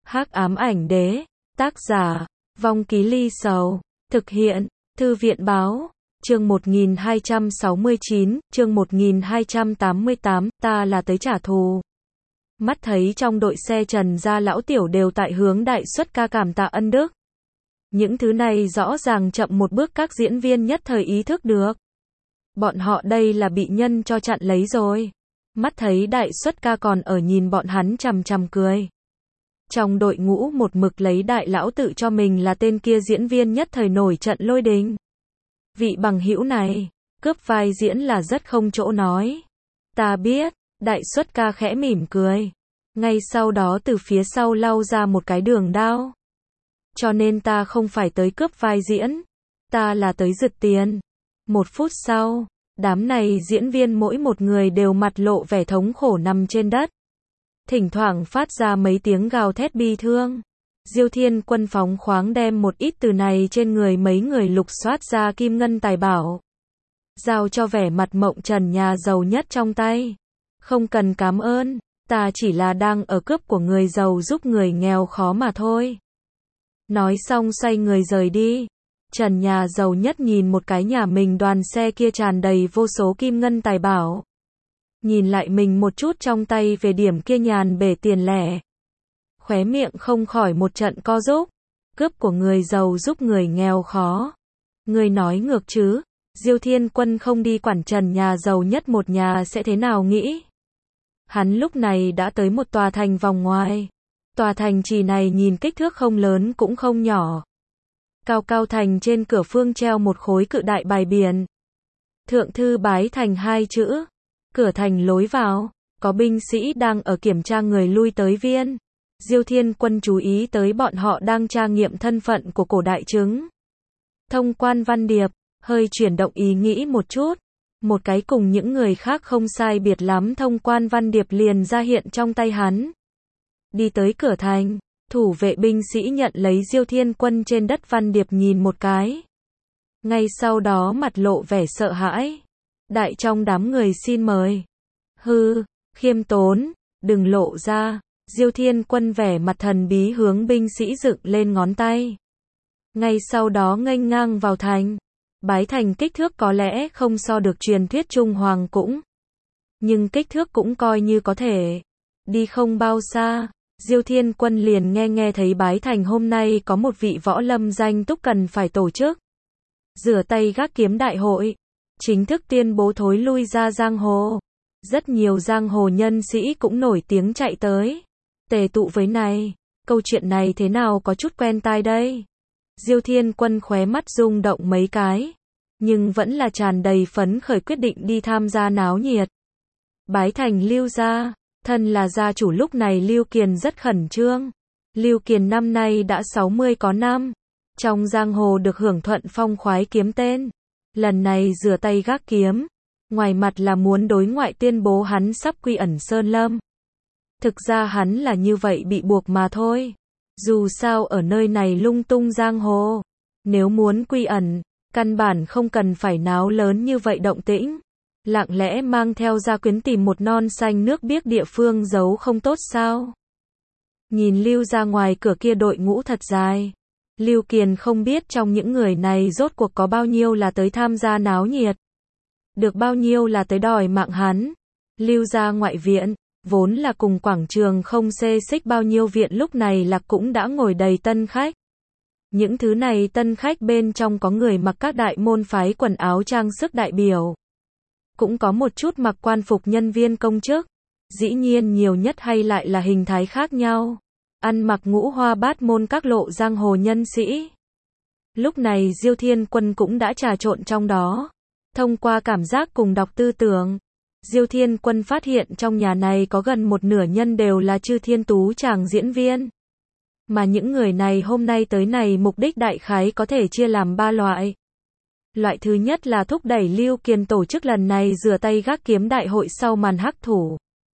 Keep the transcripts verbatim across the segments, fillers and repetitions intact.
Hắc ám ảnh đế, tác giả, Vong Ký Ly Sầu, thực hiện, Thư viện báo, chương một nghìn hai trăm sáu mươi chín, chương một nghìn hai trăm tám mươi tám, ta là tới trả thù. Mắt thấy trong đội xe Trần gia lão tiểu đều tại hướng đại xuất ca cảm tạ ân đức. Những thứ này rõ ràng chậm một bước các diễn viên nhất thời ý thức được. Bọn họ đây là bị nhân cho chặn lấy rồi. Mắt thấy đại xuất ca còn ở nhìn bọn hắn chằm chằm cười. Trong đội ngũ một mực lấy đại lão tự cho mình là tên kia diễn viên nhất thời nổi trận lôi đình. Vị bằng hữu này, cướp vai diễn là rất không chỗ nói. Ta biết, đại xuất ca khẽ mỉm cười. Ngay sau đó từ phía sau lau ra một cái đường đao. Cho nên ta không phải tới cướp vai diễn. Ta là tới giật tiền. Một phút sau, đám này diễn viên mỗi một người đều mặt lộ vẻ thống khổ nằm trên đất. Thỉnh thoảng phát ra mấy tiếng gào thét bi thương. Diêu Thiên Quân phóng khoáng đem một ít từ này trên người mấy người lục soát ra kim ngân tài bảo. Giao cho vẻ mặt mộng trần nhà giàu nhất trong tay. Không cần cảm ơn, ta chỉ là đang ở cướp của người giàu giúp người nghèo khó mà thôi. Nói xong xoay người rời đi. Trần nhà giàu nhất nhìn một cái nhà mình đoàn xe kia tràn đầy vô số kim ngân tài bảo. Nhìn lại mình một chút trong tay về điểm kia nhàn bể tiền lẻ. Khóe miệng không khỏi một trận co rúm. Cướp của người giàu giúp người nghèo khó. Người nói ngược chứ. Diêu Thiên Quân không đi quản Trần nhà giàu nhất một nhà sẽ thế nào nghĩ. Hắn lúc này đã tới một tòa thành vòng ngoài. Tòa thành trì này nhìn kích thước không lớn cũng không nhỏ. Cao cao thành trên cửa phương treo một khối cự đại bài biển. Thượng thư bái thành hai chữ. Cửa thành lối vào, có binh sĩ đang ở kiểm tra người lui tới viên. Diêu Thiên Quân chú ý tới bọn họ đang tra nghiệm thân phận của cổ đại chứng. Thông quan Văn Điệp, hơi chuyển động ý nghĩ một chút. Một cái cùng những người khác không sai biệt lắm thông quan Văn Điệp liền ra hiện trong tay hắn. Đi tới cửa thành, thủ vệ binh sĩ nhận lấy Diêu Thiên Quân trên đất Văn Điệp nhìn một cái. Ngay sau đó mặt lộ vẻ sợ hãi. Đại trong đám người xin mời. Hư, khiêm tốn, đừng lộ ra. Diêu Thiên Quân vẻ mặt thần bí hướng binh sĩ dựng lên ngón tay. Ngay sau đó nghênh ngang vào thành. Bái thành kích thước có lẽ không so được truyền thuyết Trung Hoàng cũng. Nhưng kích thước cũng coi như có thể. Đi không bao xa, Diêu Thiên Quân liền nghe nghe thấy bái thành hôm nay có một vị võ lâm danh túc cần phải tổ chức. Rửa tay gác kiếm đại hội. Chính thức tuyên bố thối lui ra giang hồ. Rất nhiều giang hồ nhân sĩ cũng nổi tiếng chạy tới. Tề tụ với này. Câu chuyện này thế nào có chút quen tai đây. Diêu Thiên Quân khóe mắt rung động mấy cái. Nhưng vẫn là tràn đầy phấn khởi quyết định đi tham gia náo nhiệt. Bái thành Lưu gia. Thân là gia chủ lúc này Lưu Kiền rất khẩn trương. Lưu Kiền năm nay đã sáu mươi có năm. Trong giang hồ được hưởng thuận phong khoái kiếm tên. Lần này rửa tay gác kiếm. Ngoài mặt là muốn đối ngoại tuyên bố hắn sắp quy ẩn Sơn Lâm. Thực ra hắn là như vậy bị buộc mà thôi. Dù sao ở nơi này lung tung giang hồ. Nếu muốn quy ẩn, căn bản không cần phải náo lớn như vậy động tĩnh. Lặng lẽ mang theo gia quyến tìm một non xanh nước biếc địa phương giấu không tốt sao. Nhìn Lưu ra ngoài cửa kia đội ngũ thật dài. Lưu Kiền không biết trong những người này rốt cuộc có bao nhiêu là tới tham gia náo nhiệt. Được bao nhiêu là tới đòi mạng hắn. Lưu ra ngoại viện, vốn là cùng quảng trường không xê xích bao nhiêu viện lúc này là cũng đã ngồi đầy tân khách. Những thứ này tân khách bên trong có người mặc các đại môn phái quần áo trang sức đại biểu. Cũng có một chút mặc quan phục nhân viên công chức. Dĩ nhiên nhiều nhất hay lại là hình thái khác nhau. Ăn mặc ngũ hoa bát môn các lộ giang hồ nhân sĩ. Lúc này Diêu Thiên Quân cũng đã trà trộn trong đó. Thông qua cảm giác cùng đọc tư tưởng, Diêu Thiên Quân phát hiện trong nhà này có gần một nửa nhân đều là chư thiên tú chàng diễn viên. Mà những người này hôm nay tới này mục đích đại khái có thể chia làm ba loại. Loại thứ nhất là thúc đẩy Lưu Kiền tổ chức lần này rửa tay gác kiếm đại hội sau màn hắc thủ.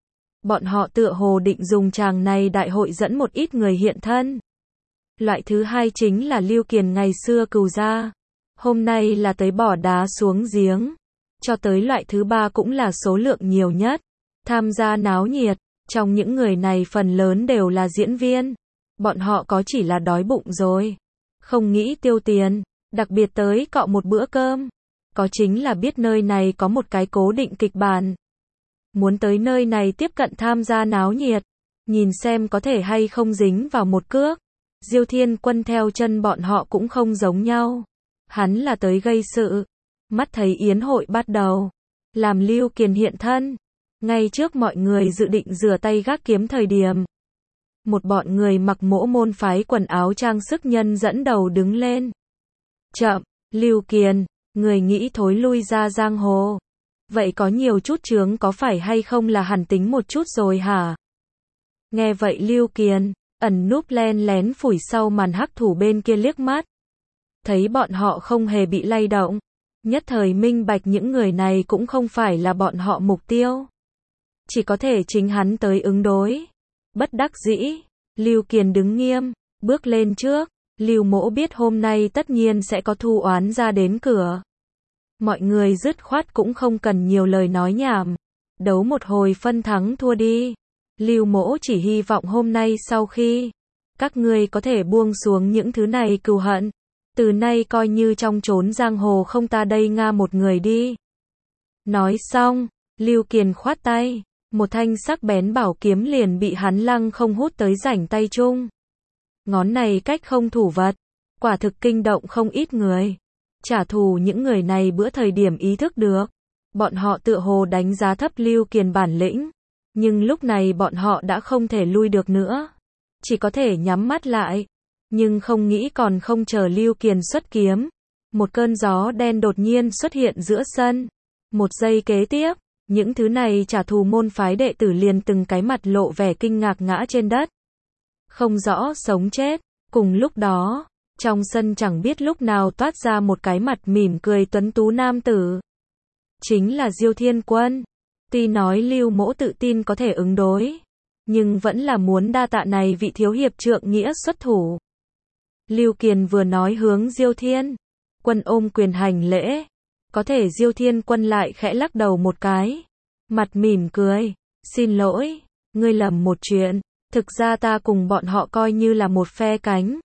Bọn họ tựa hồ định dùng tràng này đại hội dẫn một ít người hiện thân. Loại thứ hai chính là Lưu Kiền ngày xưa cừu gia. Hôm nay là tới bỏ đá xuống giếng. Cho tới loại thứ ba cũng là số lượng nhiều nhất. Tham gia náo nhiệt. Trong những người này phần lớn đều là diễn viên. Bọn họ có chỉ là đói bụng rồi. Không nghĩ tiêu tiền, đặc biệt tới cọ một bữa cơm. Có chính là biết nơi này có một cái cố định kịch bản. Muốn tới nơi này tiếp cận tham gia náo nhiệt. Nhìn xem có thể hay không dính vào một cước. Diêu Thiên Quân theo chân bọn họ cũng không giống nhau. Hắn là tới gây sự. Mắt thấy yến hội bắt đầu. Làm Lưu Kiền hiện thân. Ngay trước mọi người dự định rửa tay gác kiếm thời điểm. Một bọn người mặc mỗ môn phái quần áo trang sức nhân dẫn đầu đứng lên. Chậm, Lưu Kiền, người nghĩ thối lui ra giang hồ. Vậy có nhiều chút chướng có phải hay không là hẳn tính một chút rồi hả? Nghe vậy Lưu Kiền, ẩn núp len lén phủi sau màn hắc thủ bên kia liếc mắt. Thấy bọn họ không hề bị lay động. Nhất thời minh bạch những người này cũng không phải là bọn họ mục tiêu. Chỉ có thể chính hắn tới ứng đối. Bất đắc dĩ, Lưu Kiền đứng nghiêm, bước lên trước. Lưu Mỗ biết hôm nay tất nhiên sẽ có thu oán ra đến cửa. Mọi người dứt khoát cũng không cần nhiều lời nói nhảm. Đấu một hồi phân thắng thua đi. Lưu Mỗ chỉ hy vọng hôm nay sau khi các ngươi có thể buông xuống những thứ này cừu hận. Từ nay coi như trong chốn giang hồ không ta đây nga một người đi. Nói xong, Lưu Kiền khoát tay. Một thanh sắc bén bảo kiếm liền bị hắn lăng không hút tới rảnh tay chung. Ngón này cách không thủ vật. Quả thực kinh động không ít người. Trả thù những người này bữa thời điểm ý thức được. Bọn họ tựa hồ đánh giá thấp Lưu Kiền bản lĩnh. Nhưng lúc này bọn họ đã không thể lui được nữa. Chỉ có thể nhắm mắt lại. Nhưng không nghĩ còn không chờ Lưu Kiền xuất kiếm. Một cơn gió đen đột nhiên xuất hiện giữa sân. Một giây kế tiếp. Những thứ này trả thù môn phái đệ tử liền từng cái mặt lộ vẻ kinh ngạc ngã trên đất. Không rõ sống chết. Cùng lúc đó, trong sân chẳng biết lúc nào toát ra một cái mặt mỉm cười tuấn tú nam tử. Chính là Diêu Thiên Quân. Tuy nói Lưu Mỗ tự tin có thể ứng đối, nhưng vẫn là muốn đa tạ này vị thiếu hiệp trượng nghĩa xuất thủ. Lưu Kiền vừa nói hướng Diêu Thiên Quân ôm quyền hành lễ. Có thể Diêu Thiên Quân lại khẽ lắc đầu một cái. Mặt mỉm cười. Xin lỗi, ngươi lầm một chuyện. Thực ra ta cùng bọn họ coi như là một phe cánh.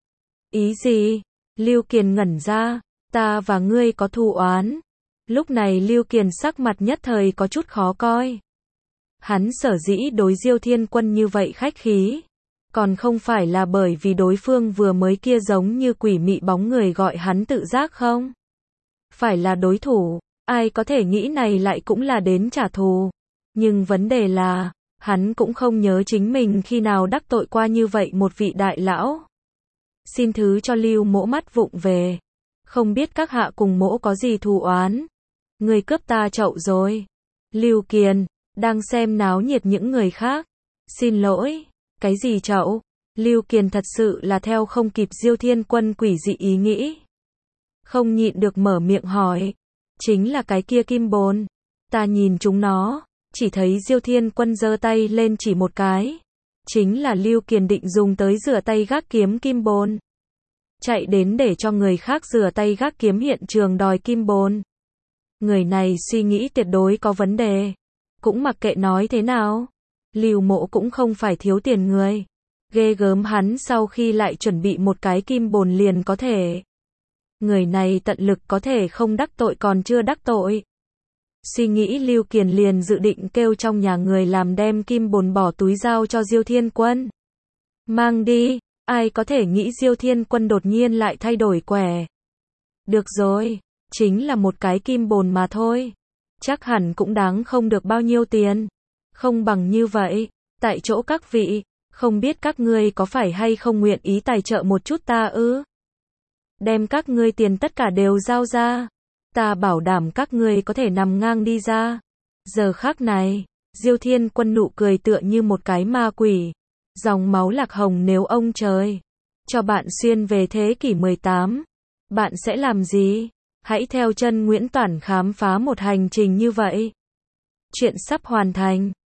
Ý gì? Lưu Kiền ngẩn ra. Ta và ngươi có thù oán. Lúc này Lưu Kiền sắc mặt nhất thời có chút khó coi. Hắn sở dĩ đối Diêu Thiên Quân như vậy khách khí. Còn không phải là bởi vì đối phương vừa mới kia giống như quỷ mị bóng người gọi hắn tự giác không? Phải là đối thủ, ai có thể nghĩ này lại cũng là đến trả thù. Nhưng vấn đề là, hắn cũng không nhớ chính mình khi nào đắc tội qua như vậy một vị đại lão. Xin thứ cho Lưu Mỗ mắt vụng về. Không biết các hạ cùng Mỗ có gì thù oán. Người cướp ta chậu rồi. Lưu Kiền, đang xem náo nhiệt những người khác. Xin lỗi, cái gì chậu? Lưu Kiền thật sự là theo không kịp Diêu Thiên Quân quỷ dị ý nghĩ. Không nhịn được mở miệng hỏi. Chính là cái kia kim bồn. Ta nhìn chúng nó, chỉ thấy Diêu Thiên Quân giơ tay lên chỉ một cái. Chính là Lưu Kiền định dùng tới rửa tay gác kiếm kim bồn. Chạy đến để cho người khác rửa tay gác kiếm hiện trường đòi kim bồn. Người này suy nghĩ tuyệt đối có vấn đề. Cũng mặc kệ nói thế nào. Lưu Mỗ cũng không phải thiếu tiền người. Ghê gớm hắn sau khi lại chuẩn bị một cái kim bồn liền có thể. Người này tận lực có thể không đắc tội còn chưa đắc tội. Suy nghĩ Lưu Kiền liền dự định kêu trong nhà người làm đem kim bồn bỏ túi giao cho Diêu Thiên Quân. Mang đi, ai có thể nghĩ Diêu Thiên Quân đột nhiên lại thay đổi quẻ. Được rồi, chính là một cái kim bồn mà thôi. Chắc hẳn cũng đáng không được bao nhiêu tiền. Không bằng như vậy, tại chỗ các vị, không biết các ngươi có phải hay không nguyện ý tài trợ một chút ta ư? Đem các ngươi tiền tất cả đều giao ra. Ta bảo đảm các ngươi có thể nằm ngang đi ra. Giờ khắc này, Diêu Thiên Quân nụ cười tựa như một cái ma quỷ. Dòng máu lạc hồng nếu ông trời cho bạn xuyên về thế kỷ mười tám, bạn sẽ làm gì? Hãy theo chân Nguyễn Toản khám phá một hành trình như vậy. Chuyện sắp hoàn thành.